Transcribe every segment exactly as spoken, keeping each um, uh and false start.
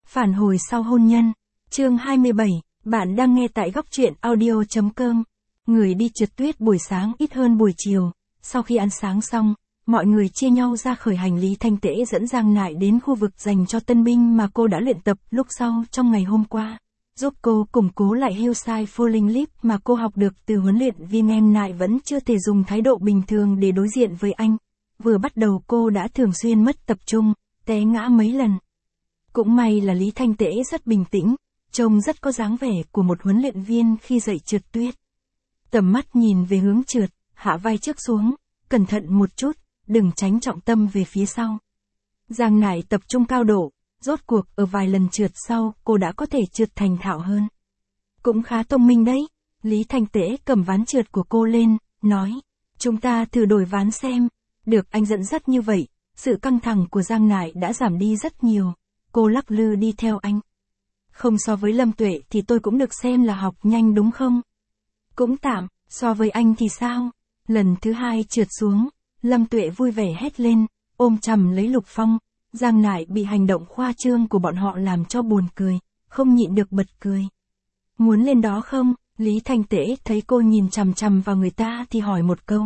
Phản hồi sau hôn nhân. Chương hai mươi bảy, bạn đang nghe tại góc truyện audio chấm com. Người đi trượt tuyết buổi sáng ít hơn buổi chiều. Sau khi ăn sáng xong, mọi người chia nhau ra khởi hành. Lý Thanh Tễ dẫn Giang Nại đến khu vực dành cho tân binh mà cô đã luyện tập lúc sau trong ngày hôm qua, giúp cô củng cố lại Hillside Falling Leap mà cô học được từ huấn luyện viên. Em Nại vẫn chưa thể dùng thái độ bình thường để đối diện với anh. Vừa bắt đầu cô đã thường xuyên mất tập trung, té ngã mấy lần. Cũng may là Lý Thanh Tễ rất bình tĩnh, trông rất có dáng vẻ của một huấn luyện viên khi dạy trượt tuyết. Tầm mắt nhìn về hướng trượt, hạ vai trước xuống, cẩn thận một chút, đừng tránh trọng tâm về phía sau. Giang Nại tập trung cao độ, rốt cuộc ở vài lần trượt sau cô đã có thể trượt thành thạo hơn. Cũng khá thông minh đấy. Lý Thanh Tễ cầm ván trượt của cô lên, nói, chúng ta thử đổi ván xem. Được anh dẫn dắt như vậy, sự căng thẳng của Giang Nại đã giảm đi rất nhiều. Cô lắc lư đi theo anh. Không, so với Lâm Tuệ thì tôi cũng được xem là học nhanh đúng không? Cũng tạm, so với anh thì sao? Lần thứ hai trượt xuống, Lâm Tuệ vui vẻ hét lên, ôm chầm lấy Lục Phong. Giang Nại bị hành động khoa trương của bọn họ làm cho buồn cười, không nhịn được bật cười. Muốn lên đó không? Lý Thanh Tễ thấy cô nhìn chằm chằm vào người ta thì hỏi một câu.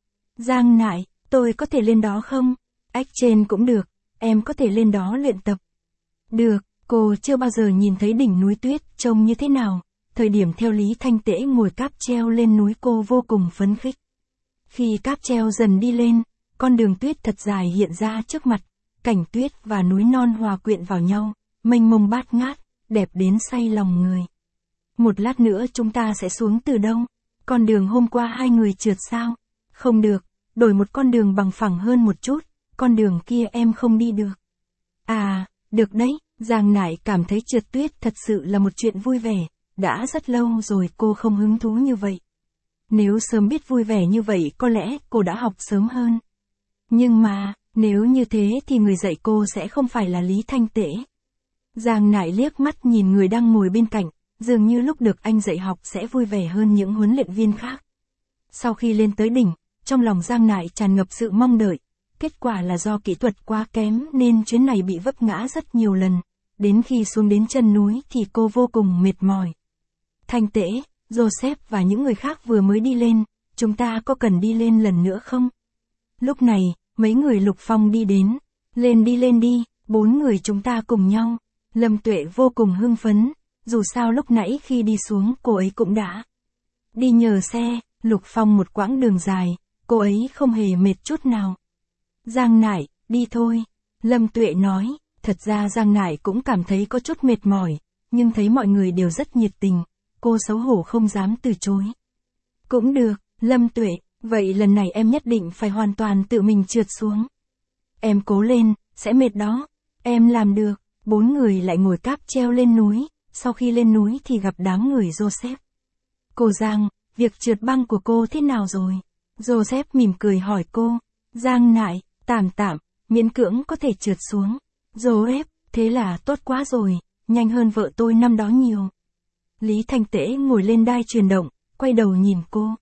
Giang Nại, tôi có thể lên đó không? Ách trên cũng được, em có thể lên đó luyện tập. Được, cô chưa bao giờ nhìn thấy đỉnh núi tuyết trông như thế nào. Thời điểm theo Lý Thanh Tễ ngồi cáp treo lên núi cô vô cùng phấn khích. Khi cáp treo dần đi lên, con đường tuyết thật dài hiện ra trước mặt, cảnh tuyết và núi non hòa quyện vào nhau, mênh mông bát ngát, đẹp đến say lòng người. Một lát nữa chúng ta sẽ xuống từ đâu? Con đường hôm qua hai người trượt sao? Không được, đổi một con đường bằng phẳng hơn một chút, con đường kia em không đi được. À, được đấy. Giang Nại cảm thấy trượt tuyết thật sự là một chuyện vui vẻ, đã rất lâu rồi cô không hứng thú như vậy. Nếu sớm biết vui vẻ như vậy có lẽ cô đã học sớm hơn. Nhưng mà, nếu như thế thì người dạy cô sẽ không phải là Lý Thanh Tễ. Giang Nại liếc mắt nhìn người đang ngồi bên cạnh, dường như lúc được anh dạy học sẽ vui vẻ hơn những huấn luyện viên khác. Sau khi lên tới đỉnh, trong lòng Giang Nại tràn ngập sự mong đợi. Kết quả là do kỹ thuật quá kém nên chuyến này bị vấp ngã rất nhiều lần. Đến khi xuống đến chân núi thì cô vô cùng mệt mỏi. Thanh Tễ, Joseph và những người khác vừa mới đi lên, chúng ta có cần đi lên lần nữa không? Lúc này, mấy người Lục Phong đi đến. Lên đi lên đi, bốn người chúng ta cùng nhau. Lâm Tuệ vô cùng hưng phấn, dù sao lúc nãy khi đi xuống cô ấy cũng đã đi nhờ xe. Lục Phong một quãng đường dài, cô ấy không hề mệt chút nào. Giang Nại, đi thôi. Lâm Tuệ nói. Thật ra Giang Nại cũng cảm thấy có chút mệt mỏi, nhưng thấy mọi người đều rất nhiệt tình, cô xấu hổ không dám từ chối. Cũng được, Lâm Tuệ, vậy lần này em nhất định phải hoàn toàn tự mình trượt xuống. Em cố lên, sẽ mệt đó. Em làm được. Bốn người lại ngồi cáp treo lên núi, sau khi lên núi thì gặp đám người Joseph. Cô Giang, việc trượt băng của cô thế nào rồi? Joseph mỉm cười hỏi cô. Giang Nại, tạm tạm, miễn cưỡng có thể trượt xuống. Joseph, thế là tốt quá rồi, nhanh hơn vợ tôi năm đó nhiều. Lý Thanh Tễ ngồi lên đai truyền động, quay đầu nhìn cô.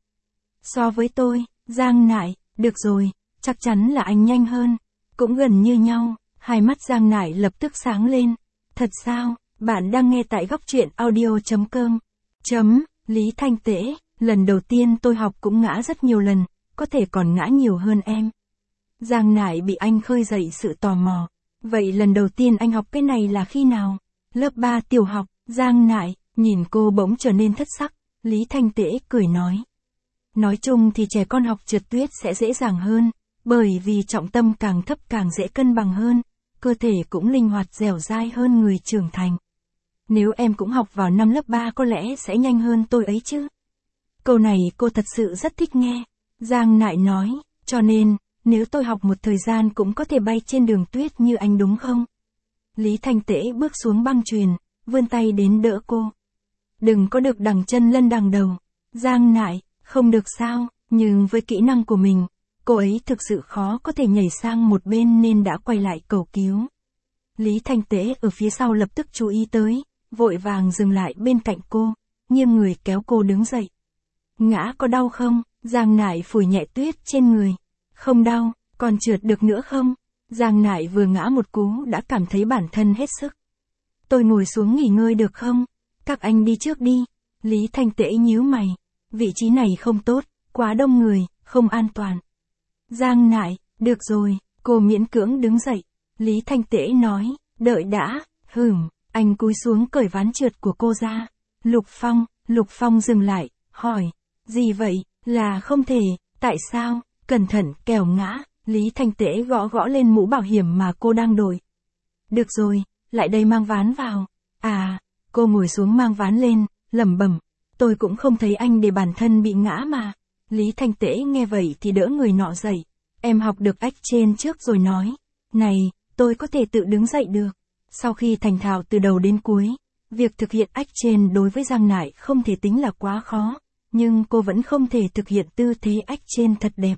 So với tôi, Giang Nại, được rồi, chắc chắn là anh nhanh hơn. Cũng gần như nhau, hai mắt Giang Nại lập tức sáng lên. Thật sao, bạn đang nghe tại góc truyện audio chấm com. Chấm, Lý Thanh Tễ, lần đầu tiên tôi học cũng ngã rất nhiều lần, có thể còn ngã nhiều hơn em. Giang Nại bị anh khơi dậy sự tò mò. Vậy lần đầu tiên anh học cái này là khi nào? Lớp ba tiểu học. Giang Nại, nhìn cô bỗng trở nên thất sắc. Lý Thanh Tễ cười nói. Nói chung thì trẻ con học trượt tuyết sẽ dễ dàng hơn, bởi vì trọng tâm càng thấp càng dễ cân bằng hơn, cơ thể cũng linh hoạt dẻo dai hơn người trưởng thành. Nếu em cũng học vào năm lớp ba có lẽ sẽ nhanh hơn tôi ấy chứ. Câu này cô thật sự rất thích nghe. Giang Nại nói, cho nên, nếu tôi học một thời gian cũng có thể bay trên đường tuyết như anh đúng không? Lý Thanh Tễ bước xuống băng chuyền, vươn tay đến đỡ cô. Đừng có được đằng chân lân đằng đầu. Giang Nại, không được sao, nhưng với kỹ năng của mình, cô ấy thực sự khó có thể nhảy sang một bên nên đã quay lại cầu cứu. Lý Thanh Tễ ở phía sau lập tức chú ý tới, vội vàng dừng lại bên cạnh cô, nghiêng người kéo cô đứng dậy. Ngã có đau không? Giang Nại phủi nhẹ tuyết trên người. Không đau, còn trượt được nữa không? Giang Nại vừa ngã một cú đã cảm thấy bản thân hết sức. tôi ngồi xuống nghỉ ngơi được không? Các anh đi trước đi. Lý Thanh Tễ nhíu mày. Vị trí này không tốt, quá đông người, không an toàn. Giang Nại, được rồi, cô miễn cưỡng đứng dậy. Lý Thanh Tễ nói, đợi đã, hửm, anh cúi xuống cởi ván trượt của cô ra. Lục Phong, Lục Phong dừng lại, hỏi, gì vậy, là không thể, tại sao, cẩn thận, kẻo ngã. Lý Thanh Tễ gõ gõ lên mũ bảo hiểm mà cô đang đội. Được rồi, lại đây mang ván vào. À, cô ngồi xuống mang ván lên, lẩm bẩm, tôi cũng không thấy anh để bản thân bị ngã mà. Lý Thanh Tễ nghe vậy thì đỡ người nọ dậy. Em học được ách trên trước rồi nói. Này, tôi có thể tự đứng dậy được. Sau khi thành thạo từ đầu đến cuối, việc thực hiện ách trên đối với Giang Nại không thể tính là quá khó, nhưng cô vẫn không thể thực hiện tư thế ách trên thật đẹp.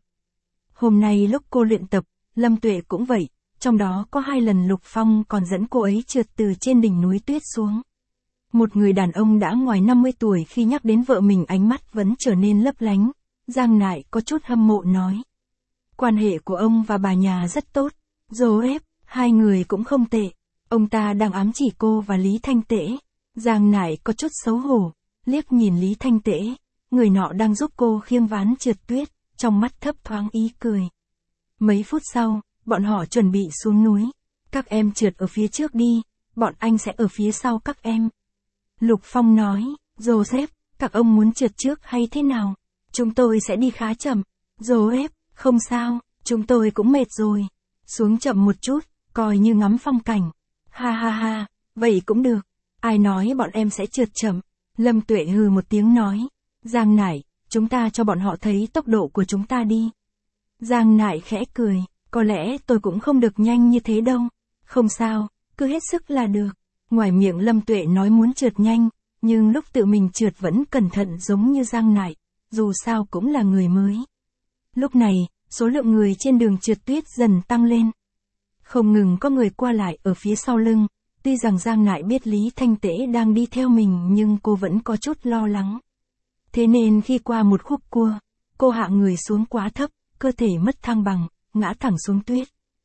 Hôm nay lúc cô luyện tập, Lâm Tuệ cũng vậy, trong đó có hai lần Lục Phong còn dẫn cô ấy trượt từ trên đỉnh núi tuyết xuống. Một người đàn ông đã ngoài năm mươi tuổi khi nhắc đến vợ mình ánh mắt vẫn trở nên lấp lánh. Giang Nại có chút hâm mộ nói. Quan hệ của ông và bà nhà rất tốt. Joseph, hai người cũng không tệ. Ông ta đang ám chỉ cô và Lý Thanh Tễ. Giang Nại có chút xấu hổ, liếc nhìn Lý Thanh Tễ. Người nọ đang giúp cô khiêng ván trượt tuyết, trong mắt thấp thoáng ý cười. Mấy phút sau, bọn họ chuẩn bị xuống núi. Các em trượt ở phía trước đi, bọn anh sẽ ở phía sau các em. Lục Phong nói, Joseph, các ông muốn trượt trước hay thế nào? Chúng tôi sẽ đi khá chậm. Joseph, không sao, chúng tôi cũng mệt rồi. Xuống chậm một chút, coi như ngắm phong cảnh. Ha ha ha, vậy cũng được. Ai nói bọn em sẽ trượt chậm? Lâm Tuệ hừ một tiếng nói. Giang Nại, chúng ta cho bọn họ thấy tốc độ của chúng ta đi. Giang Nại khẽ cười, có lẽ tôi cũng không được nhanh như thế đâu. Không sao, cứ hết sức là được. Ngoài miệng Lâm Tuệ nói muốn trượt nhanh, nhưng lúc tự mình trượt vẫn cẩn thận giống như Giang Nại, dù sao cũng là người mới. Lúc này, số lượng người trên đường trượt tuyết dần tăng lên. Không ngừng có người qua lại ở phía sau lưng, tuy rằng Giang Nại biết Lý Thanh Tễ đang đi theo mình nhưng cô vẫn có chút lo lắng. Thế nên khi qua một khúc cua, cô hạ người xuống quá thấp, cơ thể mất thăng bằng, ngã thẳng xuống tuyết.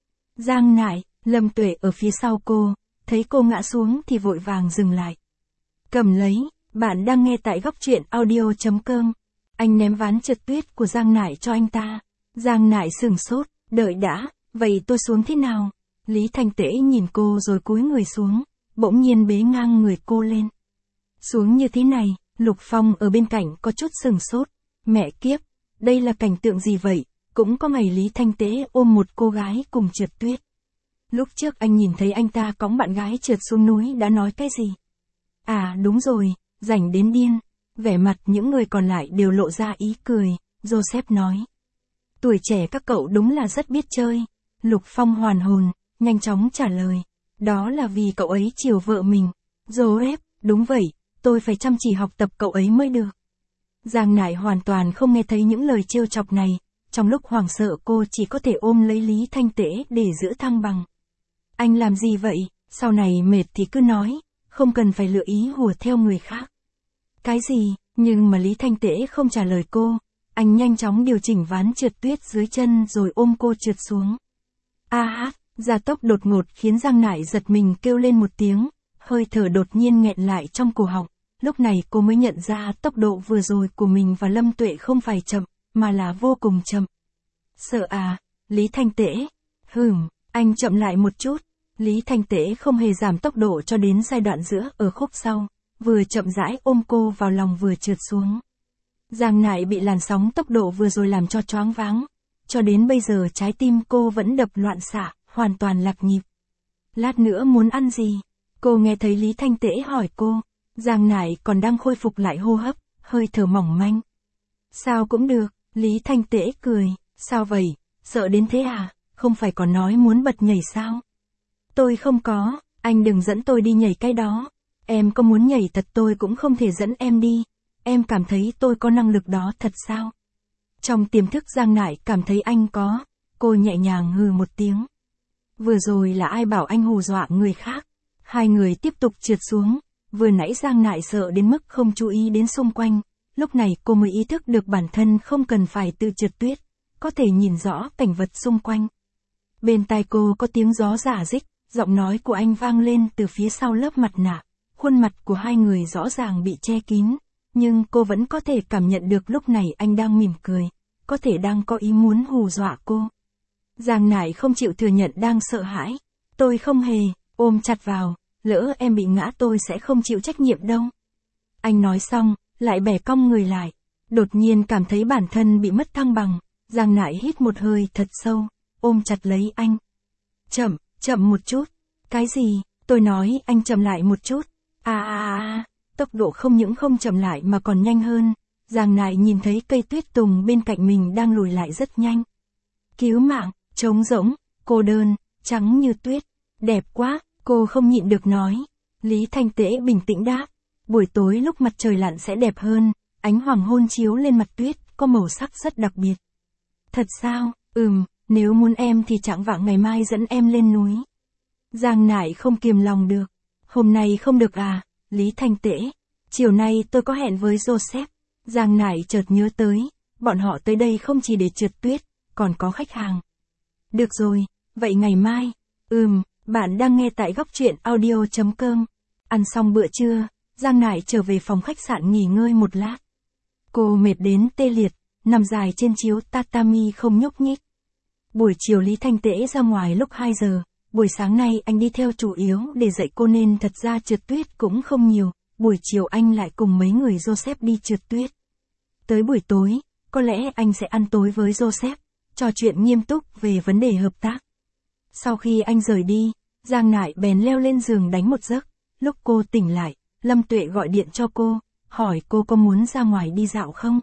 Giang Nại, Lâm Tuệ ở phía sau cô, thấy cô ngã xuống thì vội vàng dừng lại. Cầm lấy, bạn đang nghe tại góc truyện audio chấm com. Anh ném ván trượt tuyết của Giang Nại cho anh ta. Giang Nại sửng sốt, đợi đã, vậy tôi xuống thế nào? Lý Thanh Tễ nhìn cô rồi cúi người xuống, bỗng nhiên bế ngang người cô lên. Xuống như thế này, Lục Phong ở bên cạnh có chút sửng sốt. Mẹ kiếp, đây là cảnh tượng gì vậy? Cũng có ngày Lý Thanh Tễ ôm một cô gái cùng trượt tuyết. Lúc trước anh nhìn thấy anh ta cõng bạn gái trượt xuống núi đã nói cái gì? À đúng rồi, rảnh đến điên. Vẻ mặt những người còn lại đều lộ ra ý cười, Joseph nói. Tuổi trẻ các cậu đúng là rất biết chơi. Lục Phong hoàn hồn, nhanh chóng trả lời. Đó là vì cậu ấy chiều vợ mình. Joseph, đúng vậy, tôi phải chăm chỉ học tập cậu ấy mới được. Giang Nại hoàn toàn không nghe thấy những lời trêu chọc này. Trong lúc hoảng sợ cô chỉ có thể ôm lấy Lý Thanh Tễ để giữ thăng bằng. Anh làm gì vậy? Sau này mệt thì cứ nói, không cần phải lựa ý hùa theo người khác. Cái gì? Nhưng mà Lý Thanh Tễ không trả lời cô. Anh nhanh chóng điều chỉnh ván trượt tuyết dưới chân rồi ôm cô trượt xuống. A hát, gia tốc đột ngột khiến Giang Nại giật mình kêu lên một tiếng, hơi thở đột nhiên nghẹn lại trong cổ họng. Lúc này cô mới nhận ra tốc độ vừa rồi của mình và Lâm Tuệ không phải chậm, mà là vô cùng chậm. Sợ à? Lý Thanh Tễ. Hừm, anh chậm lại một chút. Lý Thanh Tễ không hề giảm tốc độ cho đến giai đoạn giữa ở khúc sau, vừa chậm rãi ôm cô vào lòng vừa trượt xuống. Giang Nại bị làn sóng tốc độ vừa rồi làm cho choáng váng. Cho đến bây giờ trái tim cô vẫn đập loạn xạ, hoàn toàn lạc nhịp. Lát nữa muốn ăn gì? Cô nghe thấy Lý Thanh Tễ hỏi cô. Giang Nại còn đang khôi phục lại hô hấp, hơi thở mỏng manh. Sao cũng được, Lý Thanh Tễ cười. Sao vậy? Sợ đến thế à? Không phải còn nói muốn bật nhảy sao? Tôi không có, anh đừng dẫn tôi đi nhảy cái đó. Em có muốn nhảy thật tôi cũng không thể dẫn em đi. Em cảm thấy tôi có năng lực đó thật sao? Trong tiềm thức Giang Nại cảm thấy anh có. Cô nhẹ nhàng hừ một tiếng. Vừa rồi là ai bảo anh hù dọa người khác? Hai người tiếp tục trượt xuống. Vừa nãy Giang Nại sợ đến mức không chú ý đến xung quanh. Lúc này cô mới ý thức được bản thân không cần phải tự trượt tuyết. Có thể nhìn rõ cảnh vật xung quanh. Bên tai cô có tiếng gió rả rích, Giọng nói của anh vang lên từ phía sau lớp mặt nạ, khuôn mặt của hai người rõ ràng bị che kín, nhưng cô vẫn có thể cảm nhận được lúc này anh đang mỉm cười, có thể đang có ý muốn hù dọa cô. Giang Nải không chịu thừa nhận đang sợ hãi. Tôi không hề, ôm chặt vào, lỡ em bị ngã tôi sẽ không chịu trách nhiệm đâu. Anh nói xong, lại bẻ cong người lại. Đột nhiên cảm thấy bản thân bị mất thăng bằng, Giang Nải hít một hơi thật sâu, ôm chặt lấy anh. Chậm, chậm một chút. Cái gì? Tôi nói anh chậm lại một chút. À à à, tốc độ không những không chậm lại mà còn nhanh hơn. Giang Nải nhìn thấy cây tuyết tùng bên cạnh mình đang lùi lại rất nhanh. Cứu mạng, trống rỗng, cô đơn, trắng như tuyết. Đẹp quá, cô không nhịn được nói. Lý Thanh Tế bình tĩnh đáp. Buổi tối lúc mặt trời lặn sẽ đẹp hơn, ánh hoàng hôn chiếu lên mặt tuyết, có màu sắc rất đặc biệt. Thật sao? Ừm, nếu muốn em thì chẳng vạng ngày mai dẫn em lên núi. Giang Nải không kiềm lòng được. Hôm nay không được à, Lý Thanh Tế. Chiều nay tôi có hẹn với Joseph. Giang Nải chợt nhớ tới, bọn họ tới đây không chỉ để trượt tuyết, còn có khách hàng. Được rồi, vậy ngày mai. Ừm, bạn đang nghe tại góc truyện audio chấm com. Ăn xong bữa trưa, Giang Nải trở về phòng khách sạn nghỉ ngơi một lát. Cô mệt đến tê liệt, nằm dài trên chiếu tatami không nhúc nhích. Buổi chiều Lý Thanh Tế ra ngoài lúc hai giờ, buổi sáng nay anh đi theo chủ yếu để dạy cô nên thật ra trượt tuyết cũng không nhiều, buổi chiều anh lại cùng mấy người Joseph đi trượt tuyết. Tới buổi tối, có lẽ anh sẽ ăn tối với Joseph, trò chuyện nghiêm túc về vấn đề hợp tác. Sau khi anh rời đi, Giang Nải bèn leo lên giường đánh một giấc, lúc cô tỉnh lại, Lâm Tuệ gọi điện cho cô, hỏi cô có muốn ra ngoài đi dạo không?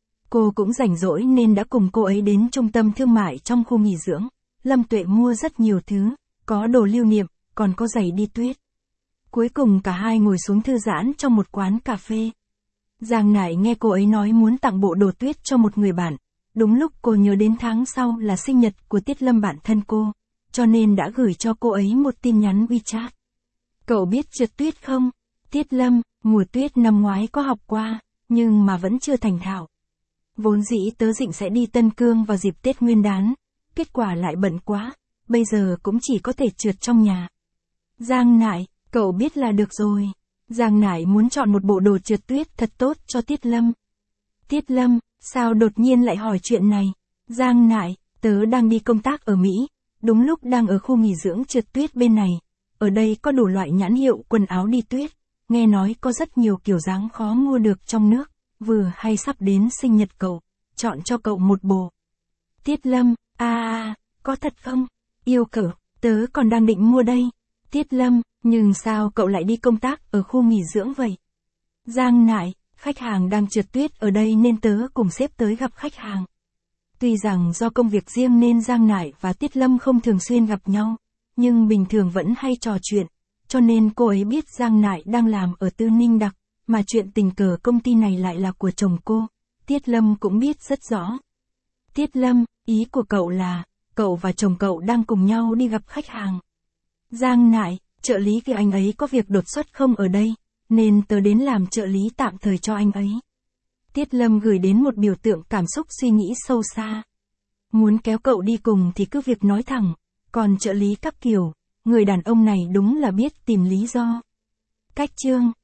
Cô cũng rảnh rỗi nên đã cùng cô ấy đến trung tâm thương mại trong khu nghỉ dưỡng. Lâm Tuệ mua rất nhiều thứ, có đồ lưu niệm, còn có giày đi tuyết. Cuối cùng cả hai ngồi xuống thư giãn trong một quán cà phê. Giang Nải nghe cô ấy nói muốn tặng bộ đồ tuyết cho một người bạn. Đúng lúc cô nhớ đến tháng sau là sinh nhật của Tiết Lâm bạn thân cô, cho nên đã gửi cho cô ấy một tin nhắn WeChat. Cậu biết trượt tuyết không? Tiết Lâm, mùa tuyết năm ngoái có học qua, nhưng mà vẫn chưa thành thạo. Vốn dĩ tớ định sẽ đi Tân Cương vào dịp Tết Nguyên đán, kết quả lại bận quá, bây giờ cũng chỉ có thể trượt trong nhà. Giang Nải, cậu biết là được rồi. Giang Nải muốn chọn một bộ đồ trượt tuyết thật tốt cho Tiết Lâm. Tiết Lâm, sao đột nhiên lại hỏi chuyện này? Giang Nải, tớ đang đi công tác ở Mỹ, đúng lúc đang ở khu nghỉ dưỡng trượt tuyết bên này. Ở đây có đủ loại nhãn hiệu quần áo đi tuyết, nghe nói có rất nhiều kiểu dáng khó mua được trong nước, vừa hay sắp đến sinh nhật cậu, chọn cho cậu một bộ. Tiết Lâm, à, à, có thật không? Yêu cậu, tớ còn đang định mua đây. Tiết Lâm, nhưng sao cậu lại đi công tác ở khu nghỉ dưỡng vậy? Giang Nải, khách hàng đang trượt tuyết ở đây nên tớ cùng sếp tới gặp khách hàng. Tuy rằng do công việc riêng nên Giang Nải và Tiết Lâm không thường xuyên gặp nhau, nhưng bình thường vẫn hay trò chuyện, cho nên cô ấy biết Giang Nải đang làm ở Tư Ninh Đặc, mà chuyện tình cờ công ty này lại là của chồng cô, Tiết Lâm cũng biết rất rõ. Tiết Lâm, ý của cậu là, cậu và chồng cậu đang cùng nhau đi gặp khách hàng. Giang Nải, trợ lý của anh ấy có việc đột xuất không ở đây, nên tớ đến làm trợ lý tạm thời cho anh ấy. Tiết Lâm gửi đến một biểu tượng cảm xúc suy nghĩ sâu xa. Muốn kéo cậu đi cùng thì cứ việc nói thẳng, còn trợ lý các kiểu, người đàn ông này đúng là biết tìm lý do. Cách chương